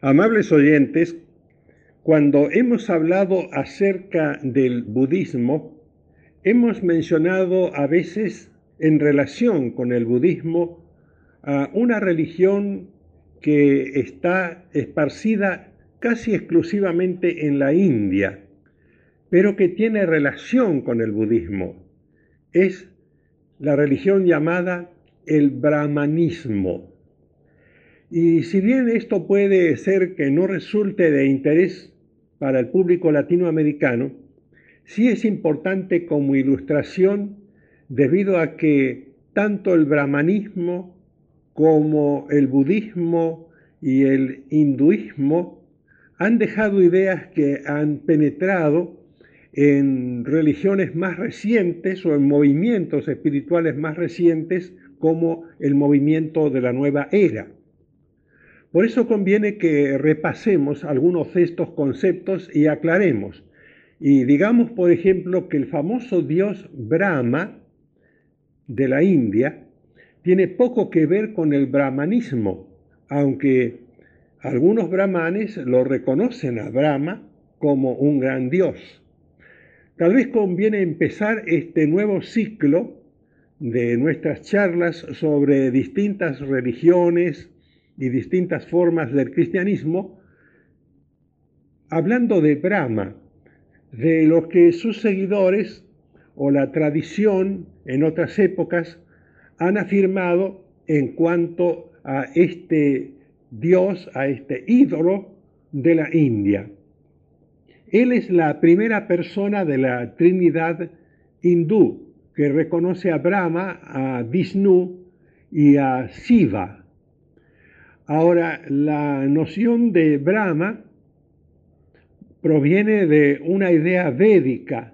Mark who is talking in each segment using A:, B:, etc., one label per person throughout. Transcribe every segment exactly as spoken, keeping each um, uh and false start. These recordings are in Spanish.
A: Amables oyentes, cuando hemos hablado acerca del budismo, hemos mencionado a veces en relación con el budismo a una religión que está esparcida casi exclusivamente en la India, pero que tiene relación con el budismo. Es la religión llamada el brahmanismo. Y si bien esto puede ser que no resulte de interés para el público latinoamericano, sí es importante como ilustración debido a que tanto el brahmanismo como el budismo y el hinduismo han dejado ideas que han penetrado en religiones más recientes o en movimientos espirituales más recientes como el movimiento de la nueva era. Por eso conviene que repasemos algunos de estos conceptos y aclaremos. Y digamos, por ejemplo, que el famoso dios Brahma de la India tiene poco que ver con el brahmanismo, aunque algunos brahmanes lo reconocen a Brahma como un gran dios. Tal vez conviene empezar este nuevo ciclo de nuestras charlas sobre distintas religiones y distintas formas del cristianismo, hablando de Brahma, de lo que sus seguidores o la tradición en otras épocas han afirmado en cuanto a este dios, a este ídolo de la India. Él es la primera persona de la Trinidad hindú que reconoce a Brahma, a Vishnu y a Shiva. Ahora, la noción de Brahma proviene de una idea védica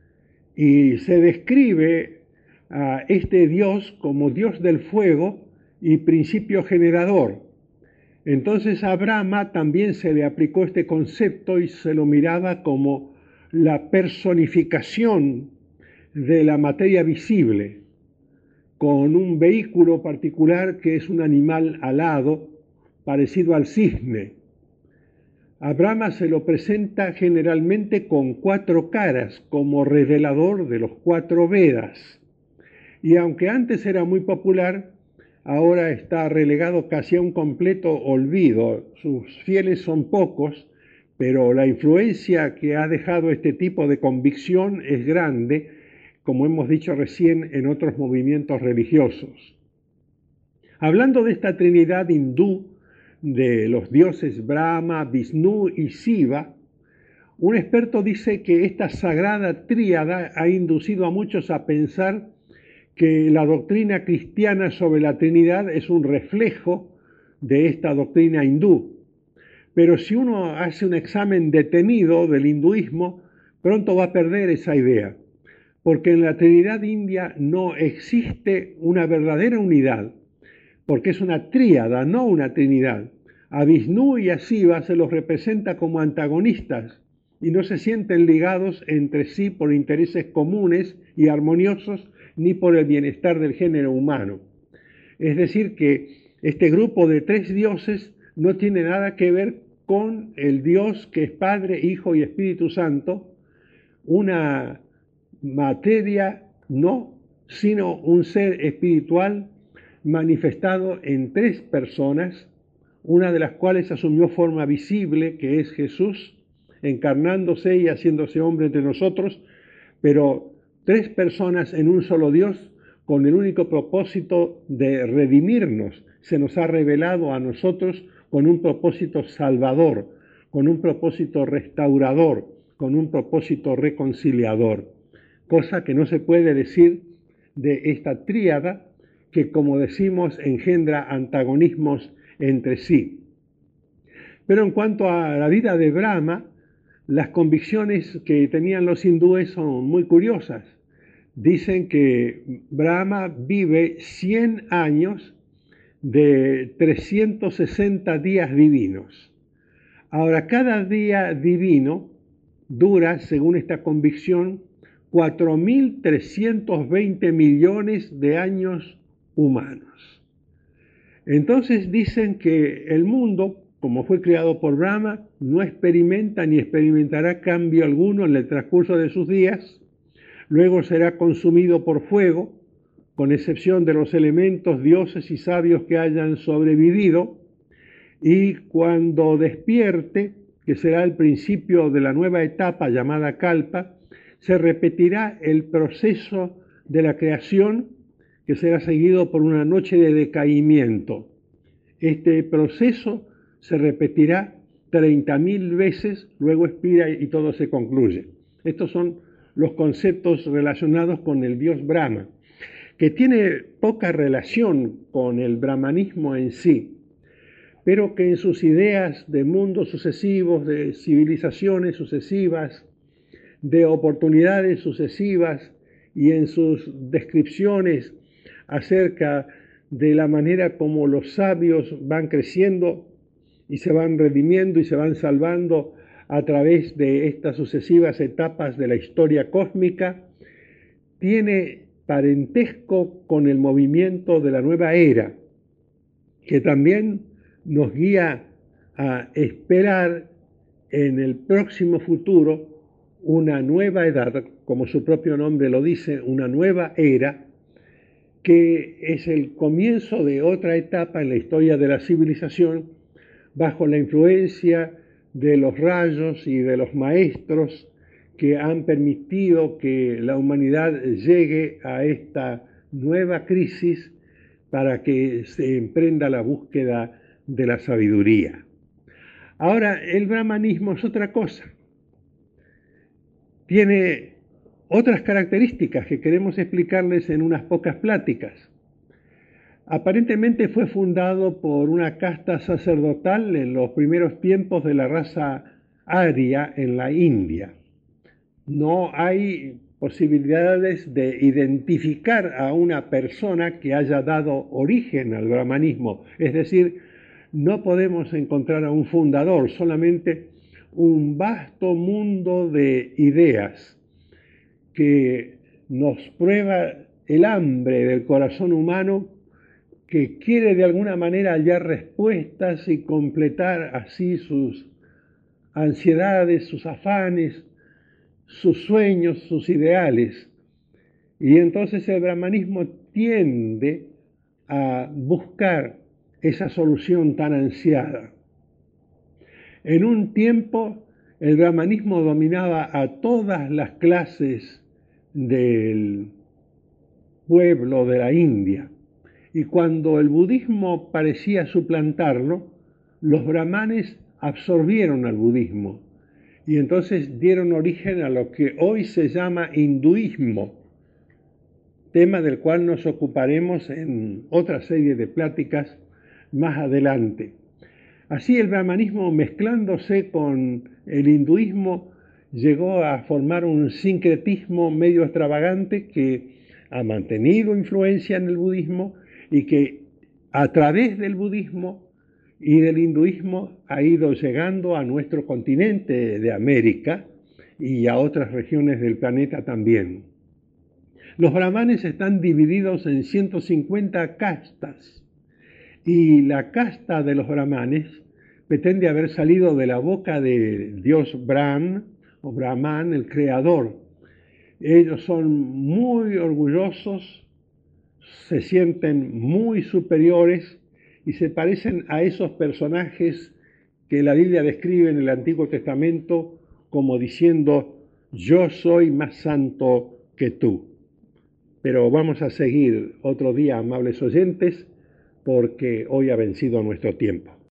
A: y se describe a este dios como dios del fuego y principio generador. Entonces a Brahma también se le aplicó este concepto y se lo miraba como la personificación de la materia visible, con un vehículo particular que es un animal alado, parecido al cisne. A Brahma se lo presenta generalmente con cuatro caras, como revelador de los cuatro Vedas. Y aunque antes era muy popular, ahora está relegado casi a un completo olvido. Sus fieles son pocos, pero la influencia que ha dejado este tipo de convicción es grande, como hemos dicho recién en otros movimientos religiosos. Hablando de esta trinidad hindú, de los dioses Brahma, Vishnu y Shiva, un experto dice que esta sagrada tríada ha inducido a muchos a pensar que la doctrina cristiana sobre la Trinidad es un reflejo de esta doctrina hindú. Pero si uno hace un examen detenido del hinduismo, pronto va a perder esa idea, porque en la Trinidad india no existe una verdadera unidad, porque es una tríada, no una trinidad. A Vishnu y a Shiva se los representa como antagonistas y no se sienten ligados entre sí por intereses comunes y armoniosos ni por el bienestar del género humano. Es decir, que este grupo de tres dioses no tiene nada que ver con el Dios que es Padre, Hijo y Espíritu Santo, una materia no, sino un ser espiritual manifestado en tres personas, una de las cuales asumió forma visible, que es Jesús, encarnándose y haciéndose hombre entre nosotros, pero tres personas en un solo Dios, con el único propósito de redimirnos. Se nos ha revelado a nosotros con un propósito salvador, con un propósito restaurador, con un propósito reconciliador, cosa que no se puede decir de esta tríada, que, como decimos, engendra antagonismos entre sí. Pero en cuanto a la vida de Brahma, las convicciones que tenían los hindúes son muy curiosas. Dicen que Brahma vive cien años de trescientos sesenta días divinos. Ahora, cada día divino dura, según esta convicción, cuatro mil trescientos veinte millones de años humanos. Entonces dicen que el mundo como fue creado por Brahma, no experimenta ni experimentará cambio alguno en el transcurso de sus días. Luego será consumido por fuego, con excepción de los elementos, dioses y sabios que hayan sobrevivido. Y cuando despierte, que será el principio de la nueva etapa llamada Kalpa, se repetirá el proceso de la creación, que será seguido por una noche de decaimiento. Este proceso se repetirá treinta mil veces, luego expira y todo se concluye. Estos son los conceptos relacionados con el dios Brahma, que tiene poca relación con el brahmanismo en sí, pero que en sus ideas de mundos sucesivos, de civilizaciones sucesivas, de oportunidades sucesivas y en sus descripciones acerca de la manera como los sabios van creciendo y se van redimiendo y se van salvando a través de estas sucesivas etapas de la historia cósmica, tiene parentesco con el movimiento de la nueva era, que también nos guía a esperar en el próximo futuro una nueva edad, como su propio nombre lo dice, una nueva era, que es el comienzo de otra etapa en la historia de la civilización, bajo la influencia de los rayos y de los maestros que han permitido que la humanidad llegue a esta nueva crisis para que se emprenda la búsqueda de la sabiduría. Ahora, el brahmanismo es otra cosa. Tiene otras características que queremos explicarles en unas pocas pláticas. Aparentemente fue fundado por una casta sacerdotal en los primeros tiempos de la raza aria en la India. No hay posibilidades de identificar a una persona que haya dado origen al brahmanismo, es decir, no podemos encontrar a un fundador, solamente un vasto mundo de ideas que nos prueba el hambre del corazón humano, que quiere de alguna manera hallar respuestas y completar así sus ansiedades, sus afanes, sus sueños, sus ideales. Y entonces el brahmanismo tiende a buscar esa solución tan ansiada. En un tiempo el brahmanismo dominaba a todas las clases del pueblo de la India, y cuando el budismo parecía suplantarlo, los brahmanes absorbieron al budismo y entonces dieron origen a lo que hoy se llama hinduismo, tema del cual nos ocuparemos en otra serie de pláticas más adelante. Así el brahmanismo, mezclándose con el hinduismo, llegó a formar un sincretismo medio extravagante que ha mantenido influencia en el budismo y que a través del budismo y del hinduismo ha ido llegando a nuestro continente de América y a otras regiones del planeta también. Los brahmanes están divididos en ciento cincuenta castas y la casta de los brahmanes pretende haber salido de la boca del dios Brahm o Brahman, el creador. Ellos son muy orgullosos, se sienten muy superiores y se parecen a esos personajes que la Biblia describe en el Antiguo Testamento como diciendo: yo soy más santo que tú. Pero vamos a seguir otro día, amables oyentes, porque hoy ha vencido nuestro tiempo.